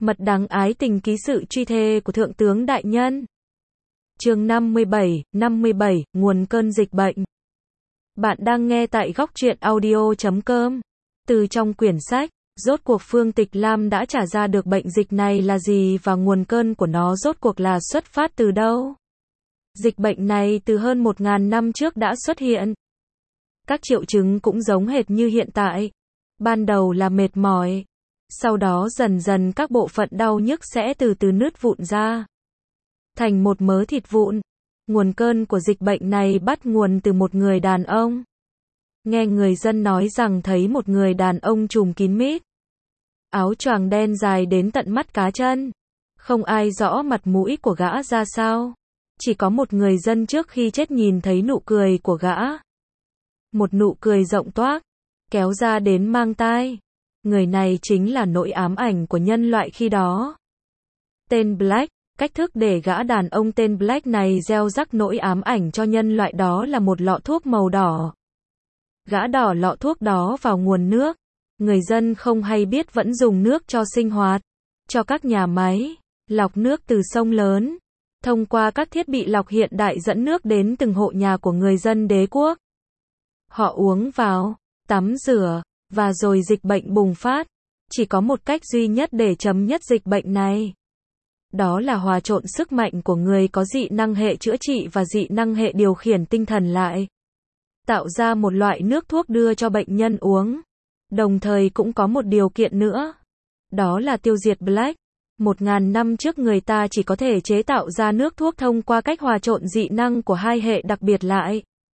Mật đắng ái tình ký sự truy thê của Thượng tướng Đại Nhân. Chương 57, nguồn cơn dịch bệnh. Bạn đang nghe tại góc truyện audio.com. Từ trong quyển sách, rốt cuộc Phương Tịch Lam đã trả ra được bệnh dịch này là gì và nguồn cơn của nó rốt cuộc là xuất phát từ đâu? Dịch bệnh này từ hơn 1.000 năm trước đã xuất hiện. Các triệu chứng cũng giống hệt như hiện tại. Ban đầu là mệt mỏi. Sau đó dần dần các bộ phận đau nhức sẽ từ từ nứt vụn ra thành một mớ thịt vụn. Nguồn cơn của dịch bệnh này bắt nguồn từ một người đàn ông. Nghe người dân nói rằng thấy một người đàn ông trùm kín mít, áo choàng đen dài đến tận mắt cá chân. Không ai rõ mặt mũi của gã ra sao. Chỉ có một người dân trước khi chết nhìn thấy nụ cười của gã. Một nụ cười rộng toác, kéo ra đến mang tai. Người này chính là nỗi ám ảnh của nhân loại khi đó. Tên Black, cách thức để gã đàn ông tên Black này gieo rắc nỗi ám ảnh cho nhân loại đó là một lọ thuốc màu đỏ. Gã đỏ lọ thuốc đó vào nguồn nước. Người dân không hay biết vẫn dùng nước cho sinh hoạt, cho các nhà máy, lọc nước từ sông lớn. Thông qua các thiết bị lọc hiện đại dẫn nước đến từng hộ nhà của người dân đế quốc. Họ uống vào, tắm rửa, và rồi dịch bệnh bùng phát. Chỉ có một cách duy nhất để chấm dứt dịch bệnh này. Đó là hòa trộn sức mạnh của người có dị năng hệ chữa trị và dị năng hệ điều khiển tinh thần lại. Tạo ra một loại nước thuốc đưa cho bệnh nhân uống. Đồng thời cũng có một điều kiện nữa. Đó là tiêu diệt Black. 1.000 năm trước người ta chỉ có thể chế tạo ra nước thuốc thông qua cách hòa trộn dị năng của hai hệ đặc biệt lại.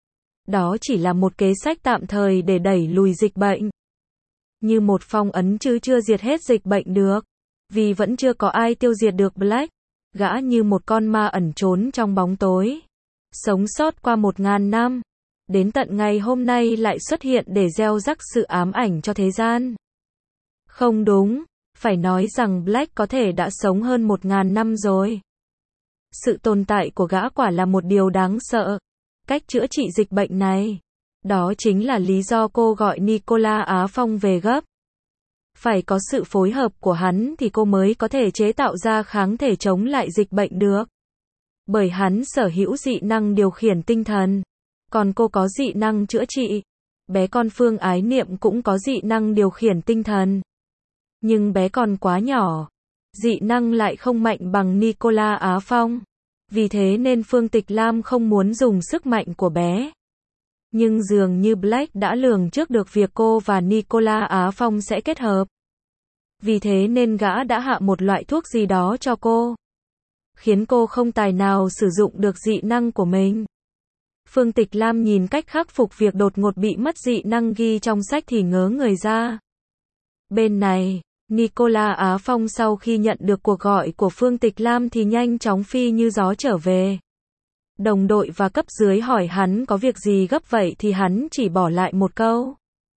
Đó chỉ là một kế sách tạm thời để đẩy lùi dịch bệnh. Như một phong ấn chứ chưa diệt hết dịch bệnh được. Vì vẫn chưa có ai tiêu diệt được Black. Gã như một con ma ẩn trốn trong bóng tối. Sống sót qua 1.000 năm. Đến tận ngày hôm nay lại xuất hiện để gieo rắc sự ám ảnh cho thế gian. Không đúng, phải nói rằng Black có thể đã sống hơn 1.000 năm rồi. Sự tồn tại của gã quả là một điều đáng sợ. Cách chữa trị dịch bệnh này. Đó chính là lý do cô gọi Nicola Á Phong về gấp. Phải có sự phối hợp của hắn thì cô mới có thể chế tạo ra kháng thể chống lại dịch bệnh được. Bởi hắn sở hữu dị năng điều khiển tinh thần. Còn cô có dị năng chữa trị. Bé con Phương Ái Niệm cũng có dị năng điều khiển tinh thần. Nhưng bé còn quá nhỏ. Dị năng lại không mạnh bằng Nicola Á Phong. Vì thế nên Phương Tịch Lam không muốn dùng sức mạnh của bé. Nhưng dường như Black đã lường trước được việc cô và Nicola Á Phong sẽ kết hợp. Vì thế nên gã đã hạ một loại thuốc gì đó cho cô. Khiến cô không tài nào sử dụng được dị năng của mình. Phương Tịch Lam nhìn cách khắc phục việc đột ngột bị mất dị năng ghi trong sách thì ngớ người ra. Bên này, Nicola Á Phong sau khi nhận được cuộc gọi của Phương Tịch Lam thì nhanh chóng phi như gió trở về. Đồng đội và cấp dưới hỏi hắn có việc gì gấp vậy thì hắn chỉ bỏ lại một câu.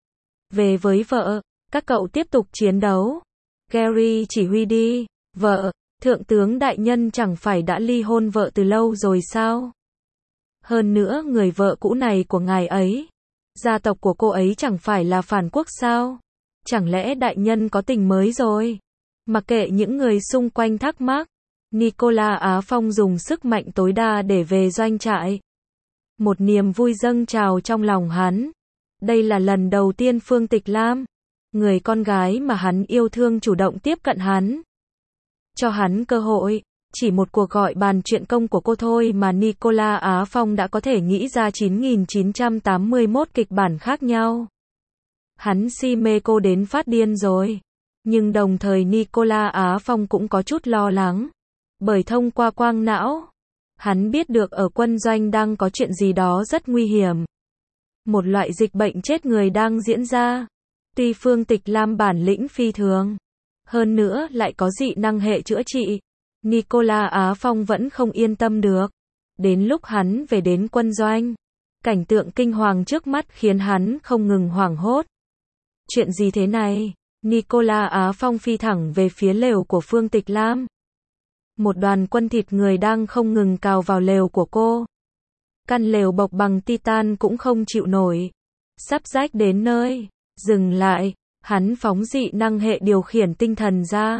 Về với vợ, các cậu tiếp tục chiến đấu. Gary chỉ huy đi. Vợ, Thượng tướng Đại Nhân chẳng phải đã ly hôn vợ từ lâu rồi sao? Hơn nữa người vợ cũ này của ngài ấy, gia tộc của cô ấy chẳng phải là phản quốc sao? Chẳng lẽ đại nhân có tình mới rồi? Mặc kệ những người xung quanh thắc mắc, Nicola Á Phong dùng sức mạnh tối đa để về doanh trại. Một niềm vui dâng trào trong lòng hắn. Đây là lần đầu tiên Phương Tịch Lam, người con gái mà hắn yêu thương chủ động tiếp cận hắn. Cho hắn cơ hội. Chỉ một cuộc gọi bàn chuyện công của cô thôi mà Nicola Á Phong đã có thể nghĩ ra 9.981 kịch bản khác nhau. Hắn si mê cô đến phát điên rồi. Nhưng đồng thời Nicola Á Phong cũng có chút lo lắng. Bởi thông qua quang não, hắn biết được ở quân doanh đang có chuyện gì đó rất nguy hiểm. Một loại dịch bệnh chết người đang diễn ra. Tuy Phương Tịch Lam bản lĩnh phi thường, hơn nữa lại có dị năng hệ chữa trị, Nicola Á Phong vẫn không yên tâm được. Đến lúc hắn về đến quân doanh, cảnh tượng kinh hoàng trước mắt khiến hắn không ngừng hoảng hốt. Chuyện gì thế này? Nicola Á Phong phi thẳng về phía lều của Phương Tịch Lam. Một đoàn quân thịt người đang không ngừng cào vào lều của cô. Căn lều bọc bằng titan cũng không chịu nổi. Sắp rách đến nơi. Dừng lại. Hắn phóng dị năng hệ điều khiển tinh thần ra.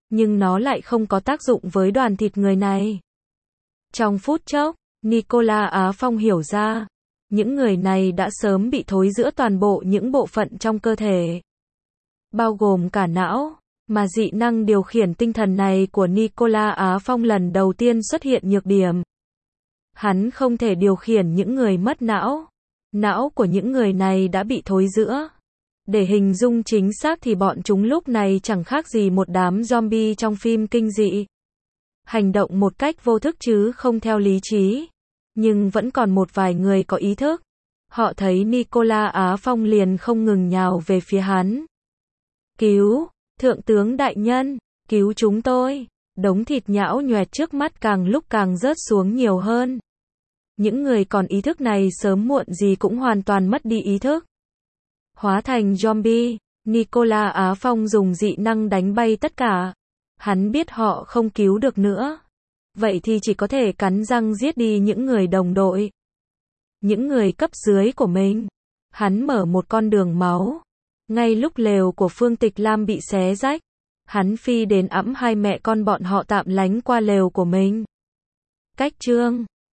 nhưng nó lại không có tác dụng với đoàn thịt người này. Trong phút chốc, Nicola Á Phong hiểu ra, những người này đã sớm bị thối rữa toàn bộ những bộ phận trong cơ thể, bao gồm cả não, mà dị năng điều khiển tinh thần này của Nicola Á Phong lần đầu tiên xuất hiện nhược điểm. Hắn không thể điều khiển những người mất não. Não của những người này đã bị thối rữa. Để hình dung chính xác thì bọn chúng lúc này chẳng khác gì một đám zombie trong phim kinh dị. Hành động một cách vô thức chứ không theo lý trí. Nhưng vẫn còn một vài người có ý thức. Họ thấy Nicola Á Phong liền không ngừng nhào về phía hắn. Cứu, thượng tướng đại nhân, cứu chúng tôi. Đống thịt nhão nhoẹt trước mắt càng lúc càng rớt xuống nhiều hơn. Những người còn ý thức này sớm muộn gì cũng hoàn toàn mất đi ý thức. Hóa thành zombie, Nicola Á Phong dùng dị năng đánh bay tất cả. Hắn biết họ không cứu được nữa. Vậy thì chỉ có thể cắn răng giết đi những người đồng đội. Những người cấp dưới của mình. Hắn mở một con đường máu. Ngay lúc lều của Phương Tịch Lam bị xé rách, hắn phi đến ẵm hai mẹ con bọn họ tạm lánh qua lều của mình. Cách chương